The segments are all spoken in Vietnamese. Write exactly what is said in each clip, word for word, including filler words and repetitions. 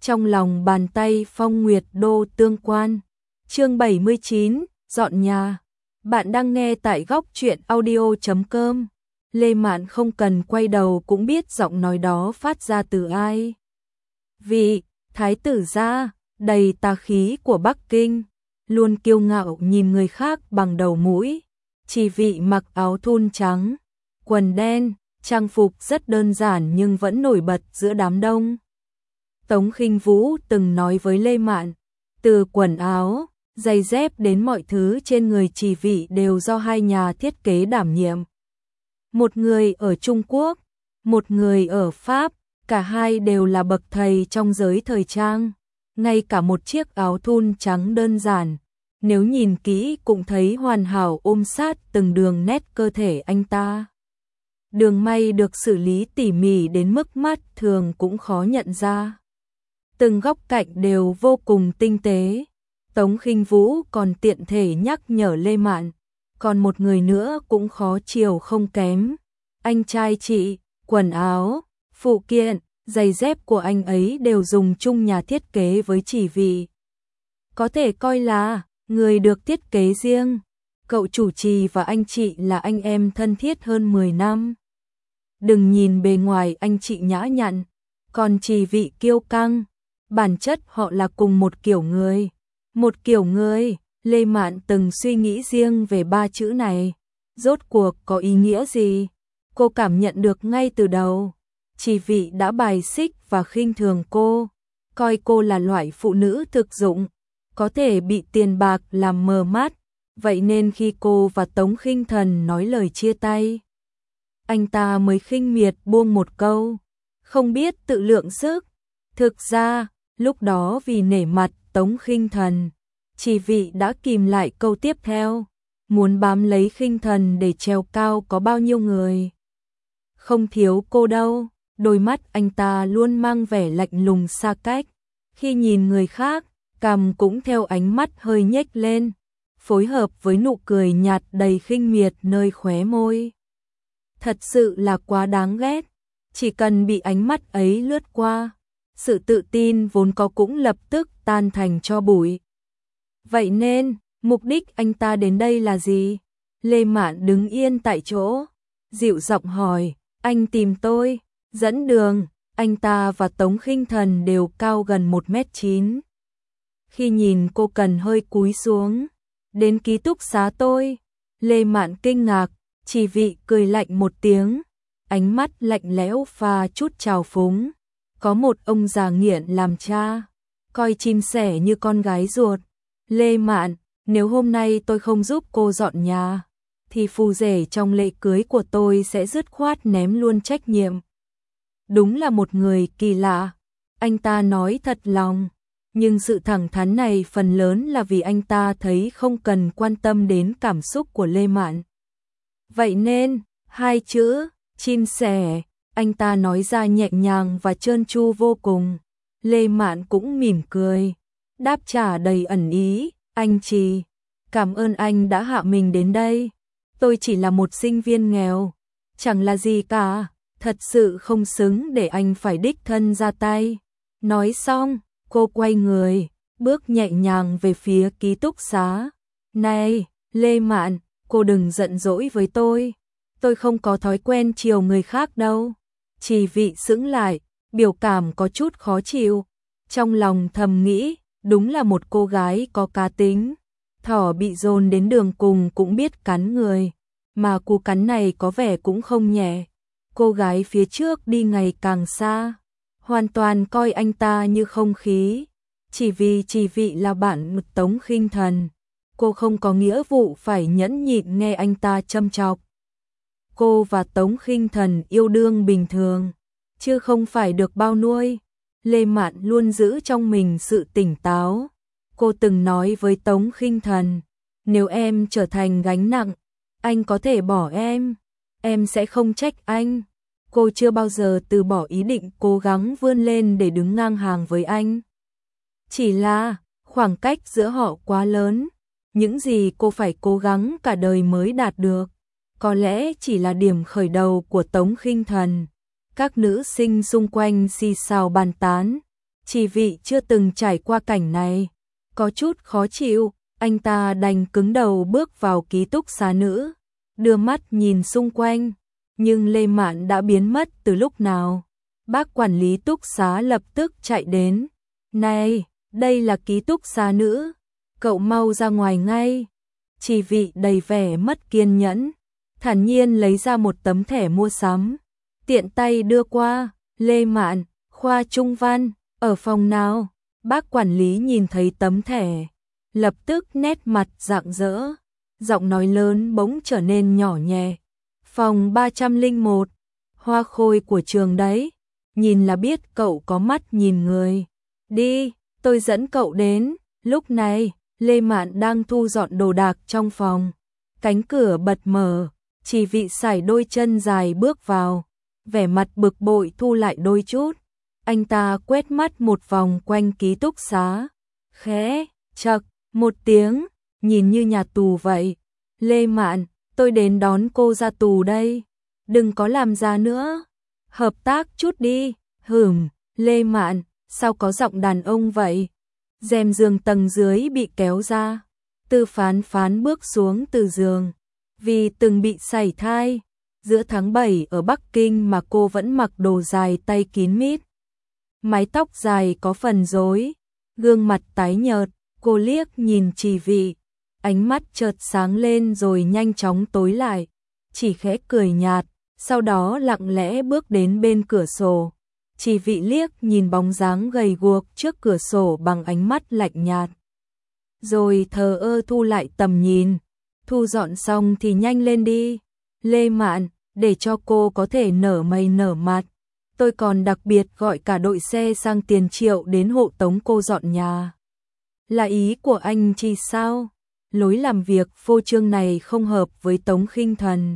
trong lòng bàn tay Phong Nguyệt Đô tương quan. Chương bảy mươi chín, dọn nhà. Bạn đang nghe tại góc truyện audio chấm com. Lê Mạn không cần quay đầu cũng biết giọng nói đó phát ra từ ai. Vị thái tử gia đầy tà khí của Bắc Kinh, luôn kiêu ngạo nhìn người khác bằng đầu mũi. Chỉ vị mặc áo thun trắng, quần đen, trang phục rất đơn giản nhưng vẫn nổi bật giữa đám đông. Tống Khinh Vũ từng nói với Lê Mạn, từ quần áo, giày dép đến mọi thứ trên người Chỉ vị đều do hai nhà thiết kế đảm nhiệm. Một người ở Trung Quốc, một người ở Pháp, cả hai đều là bậc thầy trong giới thời trang. Ngay cả một chiếc áo thun trắng đơn giản, nếu nhìn kỹ cũng thấy hoàn hảo ôm sát từng đường nét cơ thể anh ta. Đường may được xử lý tỉ mỉ đến mức mắt thường cũng khó nhận ra. Từng góc cạnh đều vô cùng tinh tế. Tống Khinh Vũ còn tiện thể nhắc nhở Lê Mạn, còn một người nữa cũng khó chiều không kém. Anh trai chị, quần áo, phụ kiện, giày dép của anh ấy đều dùng chung nhà thiết kế với Chỉ vị. Có thể coi là người được thiết kế riêng. Cậu chủ trì và anh chị là anh em thân thiết hơn mười năm. Đừng nhìn bề ngoài anh chị nhã nhặn, còn Chỉ vị kiêu căng. Bản chất họ là cùng một kiểu người. Một kiểu người, Lê Mạn từng suy nghĩ riêng về ba chữ này. Rốt cuộc có ý nghĩa gì? Cô cảm nhận được ngay từ đầu. Chỉ vị đã bài xích và khinh thường cô, coi cô là loại phụ nữ thực dụng, có thể bị tiền bạc làm mờ mắt. Vậy nên khi cô và Tống Khinh Thần nói lời chia tay, anh ta mới khinh miệt buông một câu, không biết tự lượng sức. Thực ra, lúc đó vì nể mặt Tống Khinh Thần, Chỉ vị đã kìm lại câu tiếp theo, muốn bám lấy Khinh Thần để trèo cao có bao nhiêu người. Không thiếu cô đâu. Đôi mắt anh ta luôn mang vẻ lạnh lùng xa cách. Khi nhìn người khác, cằm cũng theo ánh mắt hơi nhếch lên, phối hợp với nụ cười nhạt đầy khinh miệt nơi khóe môi. Thật sự là quá đáng ghét. Chỉ cần bị ánh mắt ấy lướt qua, sự tự tin vốn có cũng lập tức tan thành tro bụi. Vậy nên, mục đích anh ta đến đây là gì? Lê Mạn đứng yên tại chỗ, dịu giọng hỏi, anh tìm tôi. Dẫn đường. Anh ta và Tống Khinh Thần đều cao gần một mét chín. Khi nhìn cô cần hơi cúi xuống. Đến ký túc xá tôi. Lê Mạn kinh ngạc, Chỉ vị cười lạnh một tiếng, ánh mắt lạnh lẽo pha chút trào phúng. Có một ông già nghiện làm cha, coi chim sẻ như con gái ruột. Lê Mạn, nếu hôm nay tôi không giúp cô dọn nhà, thì phù rể trong lễ cưới của tôi sẽ dứt khoát ném luôn trách nhiệm. Đúng là một người kỳ lạ. Anh ta nói thật lòng, nhưng sự thẳng thắn này phần lớn là vì anh ta thấy không cần quan tâm đến cảm xúc của Lê Mạn. Vậy nên, hai chữ, chim sẻ, anh ta nói ra nhẹ nhàng và trơn tru vô cùng. Lê Mạn cũng mỉm cười, đáp trả đầy ẩn ý, anh Trì, cảm ơn anh đã hạ mình đến đây. Tôi chỉ là một sinh viên nghèo, chẳng là gì cả. Thật sự không xứng để anh phải đích thân ra tay. Nói xong, cô quay người, bước nhẹ nhàng về phía ký túc xá. Này, Lê Mạn, cô đừng giận dỗi với tôi. Tôi không có thói quen chiều người khác đâu. Chỉ vị sững lại, biểu cảm có chút khó chịu. Trong lòng thầm nghĩ, đúng là một cô gái có cá tính. Thỏ bị dồn đến đường cùng cũng biết cắn người. Mà cú cắn này có vẻ cũng không nhẹ. Cô gái phía trước đi ngày càng xa, hoàn toàn coi anh ta như không khí. Chỉ vì Chỉ vị là bạn Tống Khinh Thần, cô không có nghĩa vụ phải nhẫn nhịn nghe anh ta châm chọc. Cô và Tống Khinh Thần yêu đương bình thường, chứ không phải được bao nuôi. Lê Mạn luôn giữ trong mình sự tỉnh táo. Cô từng nói với Tống Khinh Thần, nếu em trở thành gánh nặng, anh có thể bỏ em. Em sẽ không trách anh. Cô chưa bao giờ từ bỏ ý định cố gắng vươn lên để đứng ngang hàng với anh. Chỉ là, khoảng cách giữa họ quá lớn. Những gì cô phải cố gắng cả đời mới đạt được, có lẽ chỉ là điểm khởi đầu của Tống Khinh Thần. Các nữ sinh xung quanh xì xào bàn tán. Chỉ vị chưa từng trải qua cảnh này, có chút khó chịu, anh ta đành cứng đầu bước vào ký túc xá nữ, đưa mắt nhìn xung quanh, nhưng Lê Mạn đã biến mất từ lúc nào. Bác quản lý túc xá lập tức chạy đến. Này, đây là ký túc xá nữ, cậu mau ra ngoài ngay. Chỉ vị đầy vẻ mất kiên nhẫn, thản nhiên lấy ra một tấm thẻ mua sắm, tiện tay đưa qua. Lê Mạn, khoa trung văn, ở phòng nào? Bác quản lý nhìn thấy tấm thẻ, lập tức nét mặt rạng rỡ, giọng nói lớn bỗng trở nên nhỏ nhẹ. Phòng ba trăm lẻ một, Hoa Khôi của trường đấy, nhìn là biết cậu có mắt nhìn người. Đi, tôi dẫn cậu đến. Lúc này, Lê Mạn đang thu dọn đồ đạc trong phòng. Cánh cửa bật mở, Chỉ vị sải đôi chân dài bước vào, vẻ mặt bực bội thu lại đôi chút. Anh ta quét mắt một vòng quanh ký túc xá, khẽ chậc một tiếng, nhìn như nhà tù vậy. Lê Mạn, tôi đến đón cô ra tù đây, đừng có làm ra nữa, hợp tác chút đi. Hửm, Lê Mạn, sao có giọng đàn ông vậy? Rèm giường tầng dưới bị kéo ra, Tư Phán Phán bước xuống từ giường, vì từng bị sảy thai. Giữa tháng bảy ở Bắc Kinh mà cô vẫn mặc đồ dài tay kín mít, mái tóc dài có phần rối, gương mặt tái nhợt. Cô liếc nhìn Chỉ vị, ánh mắt chợt sáng lên rồi nhanh chóng tối lại, chỉ khẽ cười nhạt, sau đó lặng lẽ bước đến bên cửa sổ. Chỉ vị liếc nhìn bóng dáng gầy guộc trước cửa sổ bằng ánh mắt lạnh nhạt, rồi thờ ơ thu lại tầm nhìn. Thu dọn xong thì nhanh lên đi, Lê Mạn, để cho cô có thể nở mày nở mặt. Tôi còn đặc biệt gọi cả đội xe sang Tiền Triệu đến hộ tống cô dọn nhà. Là ý của anh Chi sao? Lối làm việc phô trương này không hợp với Tống Khinh Thần.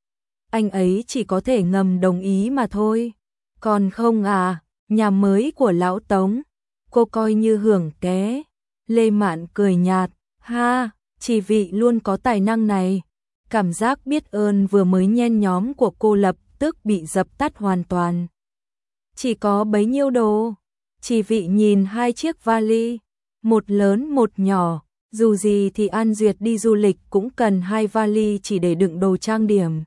Anh ấy chỉ có thể ngầm đồng ý mà thôi. Còn không à, nhà mới của lão Tống, cô coi như hưởng ké. Lê Mạn cười nhạt, ha, Chỉ vị luôn có tài năng này. Cảm giác biết ơn vừa mới nhen nhóm của cô lập tức bị dập tắt hoàn toàn. Chỉ có bấy nhiêu đồ. Chỉ vị nhìn hai chiếc vali, một lớn một nhỏ, dù gì thì An Duyệt đi du lịch cũng cần hai vali chỉ để đựng đồ trang điểm.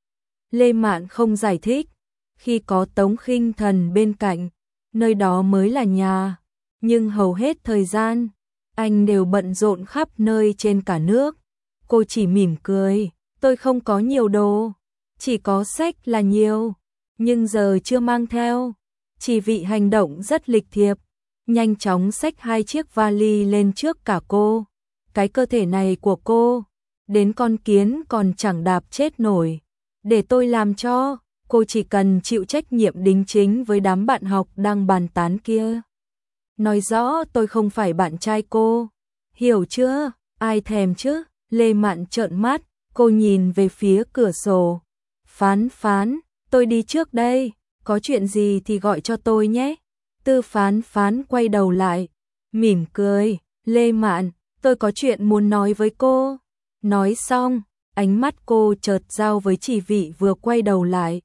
Lê Mạn không giải thích, khi có Tống Khinh Thần bên cạnh, nơi đó mới là nhà, nhưng hầu hết thời gian, anh đều bận rộn khắp nơi trên cả nước. Cô chỉ mỉm cười, tôi không có nhiều đồ, chỉ có sách là nhiều, nhưng giờ chưa mang theo. Chỉ vị hành động rất lịch thiệp, nhanh chóng xách hai chiếc vali lên trước cả cô. Cái cơ thể này của cô, đến con kiến còn chẳng đạp chết nổi. Để tôi làm cho, cô chỉ cần chịu trách nhiệm đính chính với đám bạn học đang bàn tán kia. Nói rõ tôi không phải bạn trai cô, hiểu chưa? Ai thèm chứ? Lê Mạn trợn mắt, cô nhìn về phía cửa sổ. Phán Phán, tôi đi trước đây, có chuyện gì thì gọi cho tôi nhé. Tư Phán Phán quay đầu lại, mỉm cười, Lê Mạn, tôi có chuyện muốn nói với cô. Nói xong, ánh mắt cô chợt giao với Chỉ vị vừa quay đầu lại.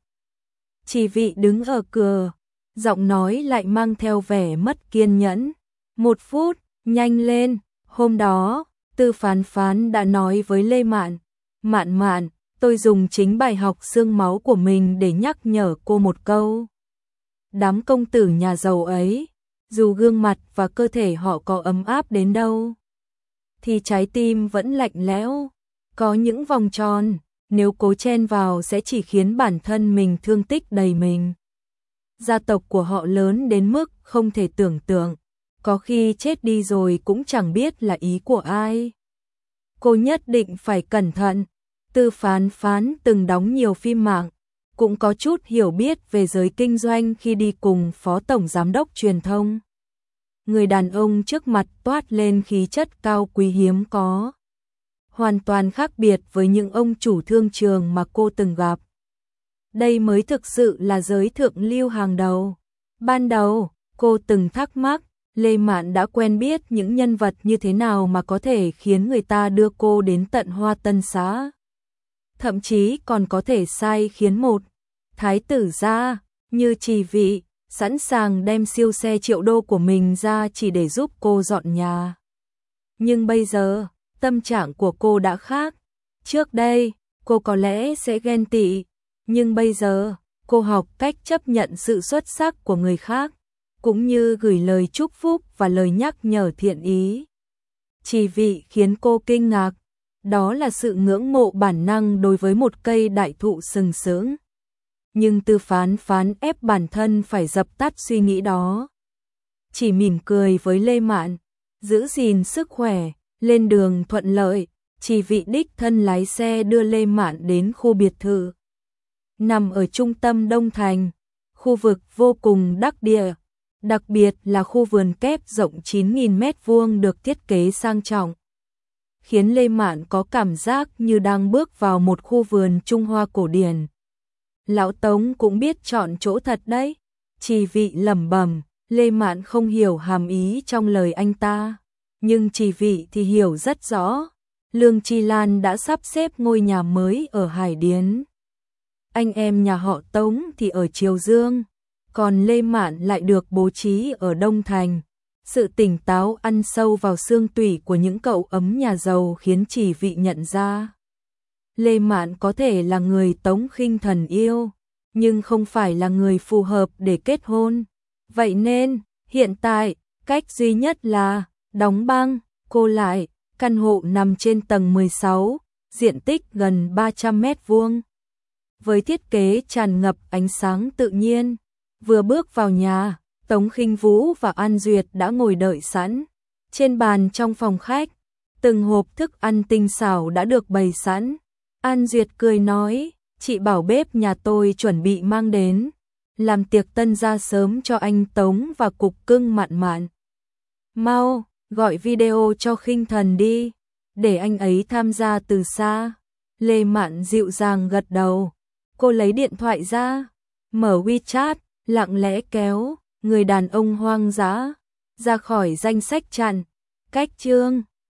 Chỉ vị đứng ở cửa, giọng nói lại mang theo vẻ mất kiên nhẫn. Một phút, nhanh lên, hôm đó, Tư Phán Phán đã nói với Lê Mạn, Mạn Mạn, tôi dùng chính bài học xương máu của mình để nhắc nhở cô một câu. Đám công tử nhà giàu ấy, dù gương mặt và cơ thể họ có ấm áp đến đâu, thì trái tim vẫn lạnh lẽo. Có những vòng tròn, nếu cố chen vào sẽ chỉ khiến bản thân mình thương tích đầy mình. Gia tộc của họ lớn đến mức không thể tưởng tượng, có khi chết đi rồi cũng chẳng biết là ý của ai. Cô nhất định phải cẩn thận. Tư Phán Phán từng đóng nhiều phim mạng, cũng có chút hiểu biết về giới kinh doanh khi đi cùng Phó Tổng Giám đốc Truyền thông. Người đàn ông trước mặt toát lên khí chất cao quý hiếm có, hoàn toàn khác biệt với những ông chủ thương trường mà cô từng gặp. Đây mới thực sự là giới thượng lưu hàng đầu. Ban đầu, cô từng thắc mắc, Lê Mạn đã quen biết những nhân vật như thế nào mà có thể khiến người ta đưa cô đến tận Hoa Tân Xá. Thậm chí còn có thể sai khiến một thái tử gia như Chỉ vị sẵn sàng đem siêu xe triệu đô của mình ra chỉ để giúp cô dọn nhà. Nhưng bây giờ, tâm trạng của cô đã khác. Trước đây, cô có lẽ sẽ ghen tị, nhưng bây giờ, cô học cách chấp nhận sự xuất sắc của người khác, cũng như gửi lời chúc phúc và lời nhắc nhở thiện ý. Chỉ vị khiến cô kinh ngạc, đó là sự ngưỡng mộ bản năng đối với một cây đại thụ sừng sững. Nhưng Tư Phán phán ép bản thân phải dập tắt suy nghĩ đó. Chỉ mỉm cười với Lê Mạn, giữ gìn sức khỏe, lên đường thuận lợi, chỉ vị đích thân lái xe đưa Lê Mạn đến khu biệt thự. Nằm ở trung tâm Đông Thành, khu vực vô cùng đắc địa, đặc biệt là khu vườn kép rộng chín nghìn mét vuông được thiết kế sang trọng, khiến Lê Mạn có cảm giác như đang bước vào một khu vườn Trung Hoa cổ điển. Lão Tống cũng biết chọn chỗ thật đấy. Chỉ vị lẩm bẩm, Lê Mạn không hiểu hàm ý trong lời anh ta, nhưng chỉ vị thì hiểu rất rõ. Lương Chi Lan đã sắp xếp ngôi nhà mới ở Hải Điến. Anh em nhà họ Tống thì ở Triều Dương, còn Lê Mạn lại được bố trí ở Đông Thành. Sự tỉnh táo ăn sâu vào xương tủy của những cậu ấm nhà giàu khiến chỉ vị nhận ra. Lê Mạn có thể là người Tống Khinh Thần yêu, nhưng không phải là người phù hợp để kết hôn. Vậy nên, hiện tại, cách duy nhất là đóng băng cô lại. Căn hộ nằm trên tầng mười sáu, diện tích gần ba trăm mét vuông. Với thiết kế tràn ngập ánh sáng tự nhiên, vừa bước vào nhà, Tống Khinh Vũ và An Duyệt đã ngồi đợi sẵn. Trên bàn trong phòng khách, từng hộp thức ăn tinh xảo đã được bày sẵn. An Duyệt cười nói, chị bảo bếp nhà tôi chuẩn bị mang đến, làm tiệc tân gia sớm cho anh Tống và cục cưng Mạn Mạn. Mau, gọi video cho Khinh Thần đi, để anh ấy tham gia từ xa. Lê Mạn dịu dàng gật đầu, cô lấy điện thoại ra, mở WeChat, lặng lẽ kéo người đàn ông hoang dã ra khỏi danh sách chặn. Cách chương